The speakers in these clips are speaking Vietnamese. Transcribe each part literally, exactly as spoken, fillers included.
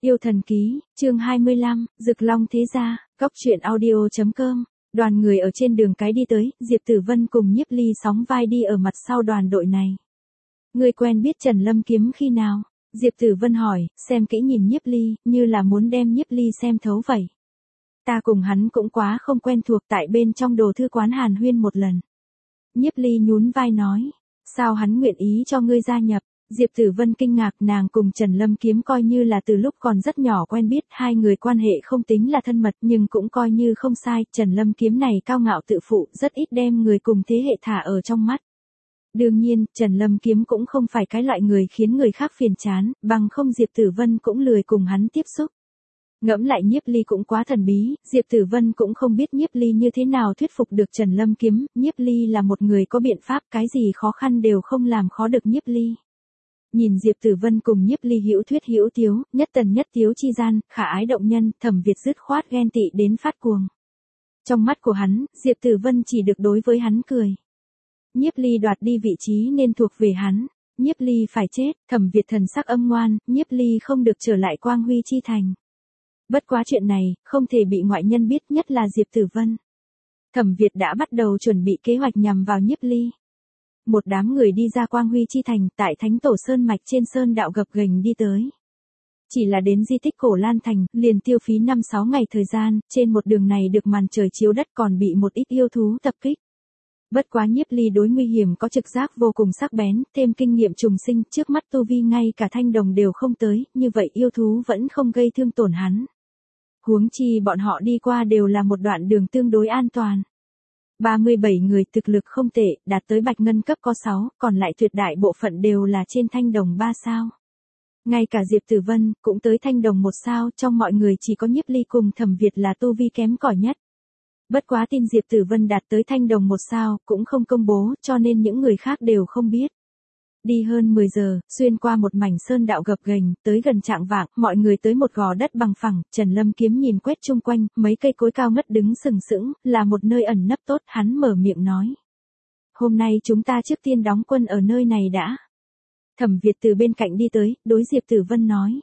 Yêu thần ký, chương hai mươi lăm, Dực Long thế gia, góc truyện audio chấm com. Đoàn người ở trên đường cái đi tới, Diệp Tử Vân cùng Nhiếp Ly sóng vai đi ở mặt sau đoàn đội này. Người quen biết Trần Lâm Kiếm khi nào? Diệp Tử Vân hỏi, xem kỹ nhìn Nhiếp Ly, như là muốn đem Nhiếp Ly xem thấu vậy. Ta cùng hắn cũng quá không quen thuộc, tại bên trong đồ thư quán hàn huyên một lần. Nhiếp Ly nhún vai nói, sao hắn nguyện ý cho ngươi gia nhập? Diệp Tử Vân kinh ngạc, nàng cùng Trần Lâm Kiếm coi như là từ lúc còn rất nhỏ quen biết, hai người quan hệ không tính là thân mật nhưng cũng coi như không sai, Trần Lâm Kiếm này cao ngạo tự phụ, rất ít đem người cùng thế hệ thả ở trong mắt. Đương nhiên, Trần Lâm Kiếm cũng không phải cái loại người khiến người khác phiền chán, bằng không Diệp Tử Vân cũng lười cùng hắn tiếp xúc. Ngẫm lại Nhiếp Ly cũng quá thần bí, Diệp Tử Vân cũng không biết Nhiếp Ly như thế nào thuyết phục được Trần Lâm Kiếm, Nhiếp Ly là một người có biện pháp, cái gì khó khăn đều không làm khó được Nhiếp Ly. Nhìn Diệp Tử Vân cùng Nhiếp Ly hữu thuyết hữu tiếu, nhất tần nhất tiếu chi gian, khả ái động nhân, Thẩm Việt dứt khoát ghen tị đến phát cuồng. Trong mắt của hắn, Diệp Tử Vân chỉ được đối với hắn cười. Nhiếp Ly đoạt đi vị trí nên thuộc về hắn, Nhiếp Ly phải chết, Thẩm Việt thần sắc âm ngoan, Nhiếp Ly không được trở lại Quang Huy chi thành. Bất quá chuyện này, không thể bị ngoại nhân biết, nhất là Diệp Tử Vân. Thẩm Việt đã bắt đầu chuẩn bị kế hoạch nhằm vào Nhiếp Ly. Một đám người đi ra Quang Huy chi thành, tại Thánh Tổ Sơn Mạch trên sơn đạo gập ghềnh đi tới. Chỉ là đến di tích Cổ Lan Thành, liền tiêu phí năm sáu ngày thời gian, trên một đường này được màn trời chiếu đất còn bị một ít yêu thú tập kích. Bất quá Nhiếp Ly đối nguy hiểm có trực giác vô cùng sắc bén, thêm kinh nghiệm trùng sinh, trước mắt tu vi ngay cả thanh đồng đều không tới, như vậy yêu thú vẫn không gây thương tổn hắn. Huống chi bọn họ đi qua đều là một đoạn đường tương đối an toàn. ba mươi bảy người thực lực không tệ, đạt tới bạch ngân cấp có sáu, còn lại tuyệt đại bộ phận đều là trên thanh đồng ba sao. Ngay cả Diệp Tử Vân cũng tới thanh đồng một sao, trong mọi người chỉ có Nhiếp Ly cùng Thẩm Việt là tu vi kém cỏi nhất. Bất quá tin Diệp Tử Vân đạt tới thanh đồng một sao, cũng không công bố, cho nên những người khác đều không biết. Đi hơn mười giờ, xuyên qua một mảnh sơn đạo gập ghềnh, tới gần trạng vạng, mọi người tới một gò đất bằng phẳng, Trần Lâm Kiếm nhìn quét chung quanh, mấy cây cối cao ngất đứng sừng sững, là một nơi ẩn nấp tốt, hắn mở miệng nói. Hôm nay chúng ta trước tiên đóng quân ở nơi này đã. Thẩm Việt từ bên cạnh đi tới, đối Diệp Tử Vân nói.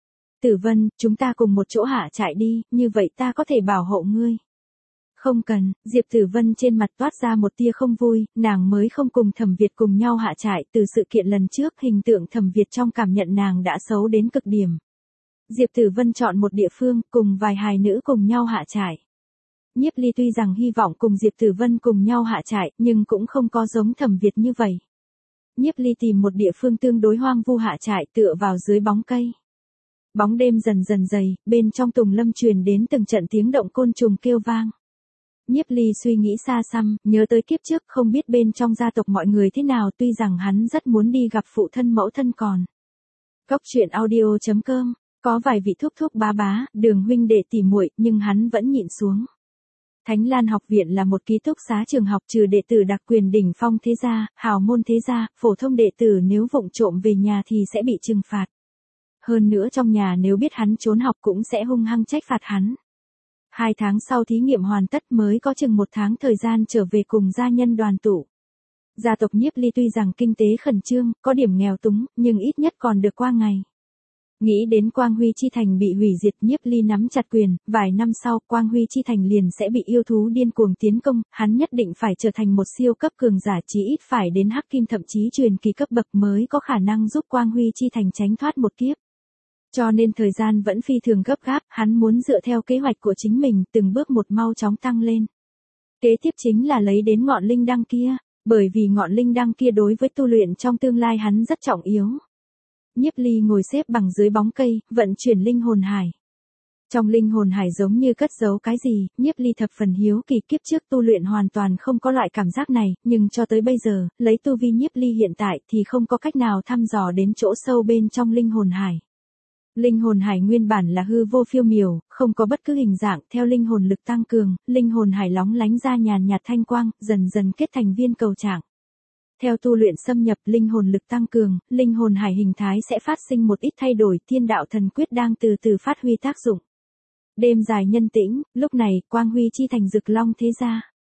Tử Vân, chúng ta cùng một chỗ hạ trại đi, như vậy ta có thể bảo hộ ngươi. Không cần, Diệp Tử Vân trên mặt toát ra một tia không vui, nàng mới không cùng Thẩm Việt cùng nhau hạ trại, từ sự kiện lần trước hình tượng Thẩm Việt trong cảm nhận nàng đã xấu đến cực điểm. Diệp Tử Vân chọn một địa phương, cùng vài hài nữ cùng nhau hạ trại. Nhiếp Ly tuy rằng hy vọng cùng Diệp Tử Vân cùng nhau hạ trại, nhưng cũng không có giống Thẩm Việt như vậy. Nhiếp Ly tìm một địa phương tương đối hoang vu hạ trại, tựa vào dưới bóng cây. Bóng đêm dần dần dày, bên trong tùng lâm truyền đến từng trận tiếng động côn trùng kêu vang. Nhiếp Ly suy nghĩ xa xăm, nhớ tới kiếp trước không biết bên trong gia tộc mọi người thế nào, tuy rằng hắn rất muốn đi gặp phụ thân mẫu thân còn. Góc truyện audio chấm com, có vài vị thúc thúc bá bá, Đường huynh đệ tỉ muội, nhưng hắn vẫn nhịn xuống. Thánh Lan học viện là một ký túc xá trường học, trừ đệ tử đặc quyền đỉnh phong thế gia, hào môn thế gia, phổ thông đệ tử nếu vụng trộm về nhà thì sẽ bị trừng phạt. Hơn nữa trong nhà nếu biết hắn trốn học cũng sẽ hung hăng trách phạt hắn. Hai tháng sau thí nghiệm hoàn tất mới có chừng một tháng thời gian trở về cùng gia nhân đoàn tụ. Gia tộc Nhiếp Ly tuy rằng kinh tế khẩn trương, có điểm nghèo túng, nhưng ít nhất còn được qua ngày. Nghĩ đến Quang Huy chi thành bị hủy diệt, Nhiếp Ly nắm chặt quyền, vài năm sau Quang Huy chi thành liền sẽ bị yêu thú điên cuồng tiến công, hắn nhất định phải trở thành một siêu cấp cường giả, chí ít phải đến hắc kim thậm chí truyền kỳ cấp bậc mới có khả năng giúp Quang Huy chi thành tránh thoát một kiếp. Cho nên thời gian vẫn phi thường gấp gáp, hắn muốn dựa theo kế hoạch của chính mình, từng bước một mau chóng tăng lên. Kế tiếp chính là lấy đến ngọn linh đăng kia, bởi vì ngọn linh đăng kia đối với tu luyện trong tương lai hắn rất trọng yếu. Nhiếp Ly ngồi xếp bằng dưới bóng cây, vận chuyển linh hồn hải. Trong linh hồn hải giống như cất giấu cái gì, Nhiếp Ly thập phần hiếu kỳ, kiếp trước tu luyện hoàn toàn không có loại cảm giác này, nhưng cho tới bây giờ, lấy tu vi Nhiếp Ly hiện tại thì không có cách nào thăm dò đến chỗ sâu bên trong linh hồn hải. Linh hồn hải nguyên bản là hư vô phiêu miểu, không có bất cứ hình dạng, theo linh hồn lực tăng cường, linh hồn hải lóng lánh ra nhàn nhạt thanh quang, dần dần kết thành viên cầu trạng. Theo tu luyện xâm nhập, linh hồn lực tăng cường, linh hồn hải hình thái sẽ phát sinh một ít thay đổi, thiên đạo thần quyết đang từ từ phát huy tác dụng. Đêm dài nhân tĩnh, lúc này, Quang Huy chi thành Dực Long thế gia.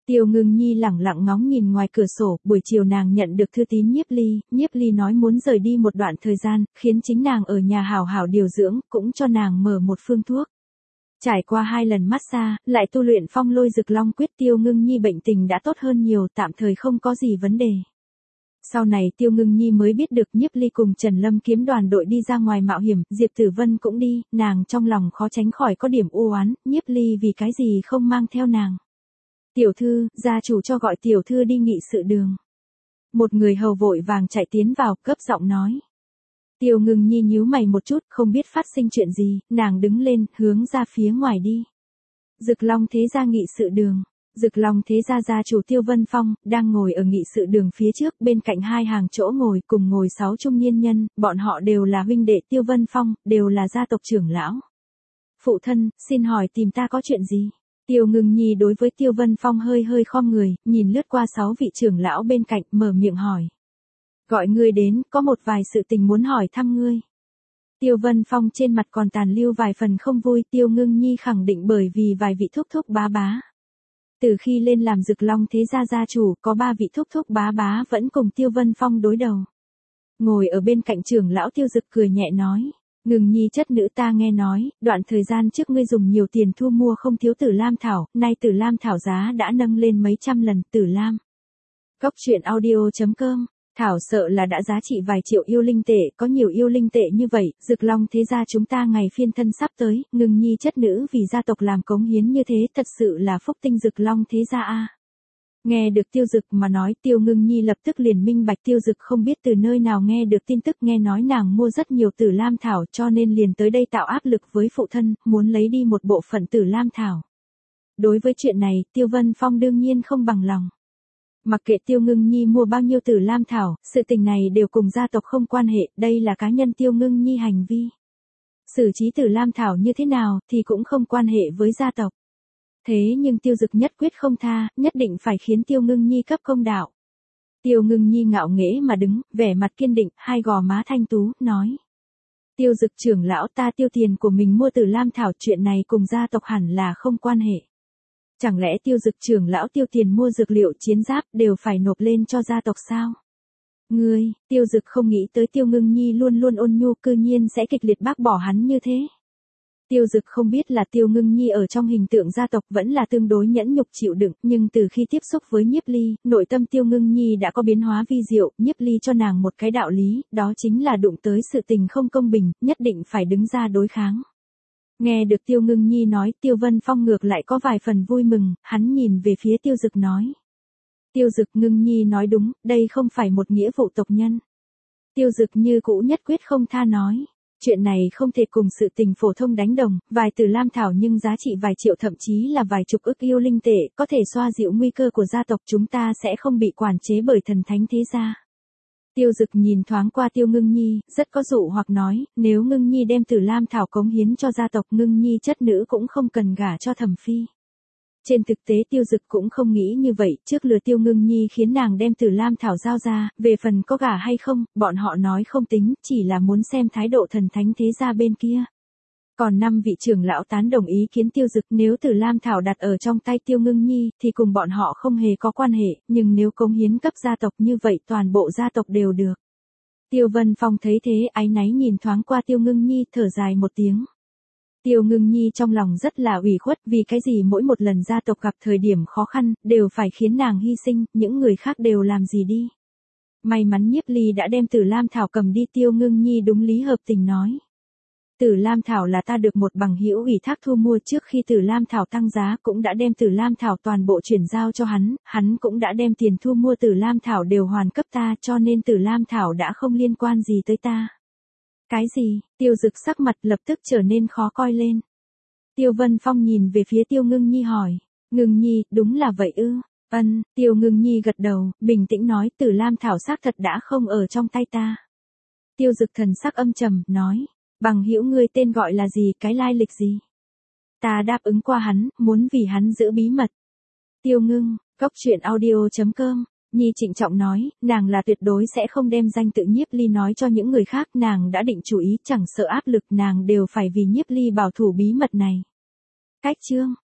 Tiêu Ngưng Nhi lẳng lặng ngóng nhìn ngoài cửa sổ, buổi chiều nàng nhận được thư tín Nhiếp Ly, Nhiếp Ly nói muốn rời đi một đoạn thời gian, khiến chính nàng ở nhà hảo hảo điều dưỡng, cũng cho nàng mở một phương thuốc. Trải qua hai lần massage, lại tu luyện phong lôi Dực Long quyết, Tiêu Ngưng Nhi bệnh tình đã tốt hơn nhiều, tạm thời không có gì vấn đề. Sau này Tiêu Ngưng Nhi mới biết được Nhiếp Ly cùng Trần Lâm kiếm đoàn đội đi ra ngoài mạo hiểm, Diệp Tử Vân cũng đi, nàng trong lòng khó tránh khỏi có điểm u oán, Nhiếp Ly vì cái gì không mang theo nàng. Tiểu thư, gia chủ cho gọi tiểu thư đi nghị sự đường. Một người hầu vội vàng chạy tiến vào, cấp giọng nói. Tiêu Ngưng Nhi nhíu mày một chút, không biết phát sinh chuyện gì, nàng đứng lên, hướng ra phía ngoài đi. Dực Long thế gia nghị sự đường. Dực Long thế gia gia chủ Tiêu Vân Phong, đang ngồi ở nghị sự đường phía trước, bên cạnh hai hàng chỗ ngồi, cùng ngồi sáu trung niên nhân, bọn họ đều là huynh đệ Tiêu Vân Phong, đều là gia tộc trưởng lão. Phụ thân, xin hỏi tìm ta có chuyện gì? Tiêu Ngưng Nhi đối với Tiêu Vân Phong hơi hơi khom người, nhìn lướt qua sáu vị trưởng lão bên cạnh, mở miệng hỏi. Gọi ngươi đến, có một vài sự tình muốn hỏi thăm ngươi. Tiêu Vân Phong trên mặt còn tàn lưu vài phần không vui, Tiêu Ngưng Nhi khẳng định bởi vì vài vị thúc thúc bá bá. Từ khi lên làm Dực Long thế gia gia chủ, có ba vị thúc thúc bá bá vẫn cùng Tiêu Vân Phong đối đầu. Ngồi ở bên cạnh trưởng lão Tiêu Dực cười nhẹ nói. Ngưng Nhi chất nữ, ta nghe nói, đoạn thời gian trước ngươi dùng nhiều tiền thu mua không thiếu Tử Lam thảo, nay Tử Lam thảo giá đã nâng lên mấy trăm lần. Tử Lam. Cốc truyện audio chấm com. Thảo sợ là đã giá trị vài triệu yêu linh tệ, có nhiều yêu linh tệ như vậy, Dực Long thế gia chúng ta ngày phiên thân sắp tới, Ngưng Nhi chất nữ vì gia tộc làm cống hiến như thế, thật sự là phúc tinh Dực Long thế gia a. Nghe được Tiêu Dực mà nói, Tiêu Ngưng Nhi lập tức liền minh bạch, Tiêu Dực không biết từ nơi nào nghe được tin tức, nghe nói nàng mua rất nhiều Tử Lam thảo, cho nên liền tới đây tạo áp lực với phụ thân, muốn lấy đi một bộ phận Tử Lam thảo. Đối với chuyện này, Tiêu Vân Phong đương nhiên không bằng lòng. Mặc kệ Tiêu Ngưng Nhi mua bao nhiêu Tử Lam thảo, sự tình này đều cùng gia tộc không quan hệ, đây là cá nhân Tiêu Ngưng Nhi hành vi. Xử trí Tử Lam thảo như thế nào thì cũng không quan hệ với gia tộc. Thế nhưng Tiêu Dực nhất quyết không tha, nhất định phải khiến Tiêu Ngưng Nhi cấp công đạo. Tiêu Ngưng Nhi ngạo nghễ mà đứng, vẻ mặt kiên định, hai gò má thanh tú, nói. Tiêu Dực trưởng lão, ta tiêu tiền của mình mua Tử Lam thảo, chuyện này cùng gia tộc hẳn là không quan hệ. Chẳng lẽ Tiêu Dực trưởng lão tiêu tiền mua dược liệu chiến giáp đều phải nộp lên cho gia tộc sao? Ngươi, Tiêu Dực không nghĩ tới Tiêu Ngưng Nhi luôn luôn ôn nhu, cư nhiên sẽ kịch liệt bác bỏ hắn như thế. Tiêu Dực không biết là Tiêu Ngưng Nhi ở trong hình tượng gia tộc vẫn là tương đối nhẫn nhục chịu đựng, nhưng từ khi tiếp xúc với Nhiếp Ly, nội tâm Tiêu Ngưng Nhi đã có biến hóa vi diệu, Nhiếp Ly cho nàng một cái đạo lý, đó chính là đụng tới sự tình không công bình, nhất định phải đứng ra đối kháng. Nghe được Tiêu Ngưng Nhi nói, Tiêu Vân Phong ngược lại có vài phần vui mừng, hắn nhìn về phía Tiêu Dực nói. Tiêu Dực, Ngưng Nhi nói đúng, đây không phải một nghĩa vụ tộc nhân. Tiêu Dực như cũ nhất quyết không tha nói. Chuyện này không thể cùng sự tình phổ thông đánh đồng, vài Tử Lam thảo nhưng giá trị vài triệu thậm chí là vài chục ức yêu linh tệ, có thể xoa dịu nguy cơ của gia tộc, chúng ta sẽ không bị quản chế bởi thần thánh thế gia. Tiêu Dực nhìn thoáng qua Tiêu Ngưng Nhi, rất có dụ hoặc nói, nếu Ngưng Nhi đem Tử Lam thảo cống hiến cho gia tộc, Ngưng Nhi chất nữ cũng không cần gả cho Thẩm phi. Trên thực tế Tiêu Dực cũng không nghĩ như vậy, trước lừa Tiêu Ngưng Nhi khiến nàng đem Tử Lam thảo giao ra, về phần có gả hay không, bọn họ nói không tính, chỉ là muốn xem thái độ thần thánh thế gia bên kia. Còn năm vị trưởng lão tán đồng ý kiến Tiêu Dực, nếu Tử Lam thảo đặt ở trong tay Tiêu Ngưng Nhi thì cùng bọn họ không hề có quan hệ, nhưng nếu cống hiến cấp gia tộc như vậy toàn bộ gia tộc đều được. Tiêu Vân Phong thấy thế, áy náy nhìn thoáng qua Tiêu Ngưng Nhi, thở dài một tiếng. Tiêu Ngưng Nhi trong lòng rất là ủy khuất, vì cái gì mỗi một lần gia tộc gặp thời điểm khó khăn, đều phải khiến nàng hy sinh, những người khác đều làm gì đi. May mắn Nhiếp Ly đã đem Tử Lam thảo cầm đi, Tiêu Ngưng Nhi đúng lý hợp tình nói. Tử Lam thảo là ta được một bằng hữu ủy thác thu mua, trước khi Tử Lam thảo tăng giá cũng đã đem Tử Lam thảo toàn bộ chuyển giao cho hắn, hắn cũng đã đem tiền thu mua Tử Lam thảo đều hoàn cấp ta, cho nên Tử Lam thảo đã không liên quan gì tới ta. Cái gì? Tiêu Dực sắc mặt lập tức trở nên khó coi lên. Tiêu Vân Phong nhìn về phía Tiêu Ngưng Nhi hỏi. Ngưng Nhi, đúng là vậy ư? Ân, Tiêu Ngưng Nhi gật đầu, bình tĩnh nói, Tử Lam thảo xác thật đã không ở trong tay ta. Tiêu Dực thần sắc âm trầm, nói. Bằng hữu ngươi tên gọi là gì, cái lai lịch gì? Ta đáp ứng qua hắn, muốn vì hắn giữ bí mật. Tiêu Ngưng, cốc truyện audio chấm com. Nhi trịnh trọng nói, nàng là tuyệt đối sẽ không đem danh tự Nhiếp Ly nói cho những người khác, nàng đã định chủ ý, chẳng sợ áp lực nàng đều phải vì Nhiếp Ly bảo thủ bí mật này. Cách chương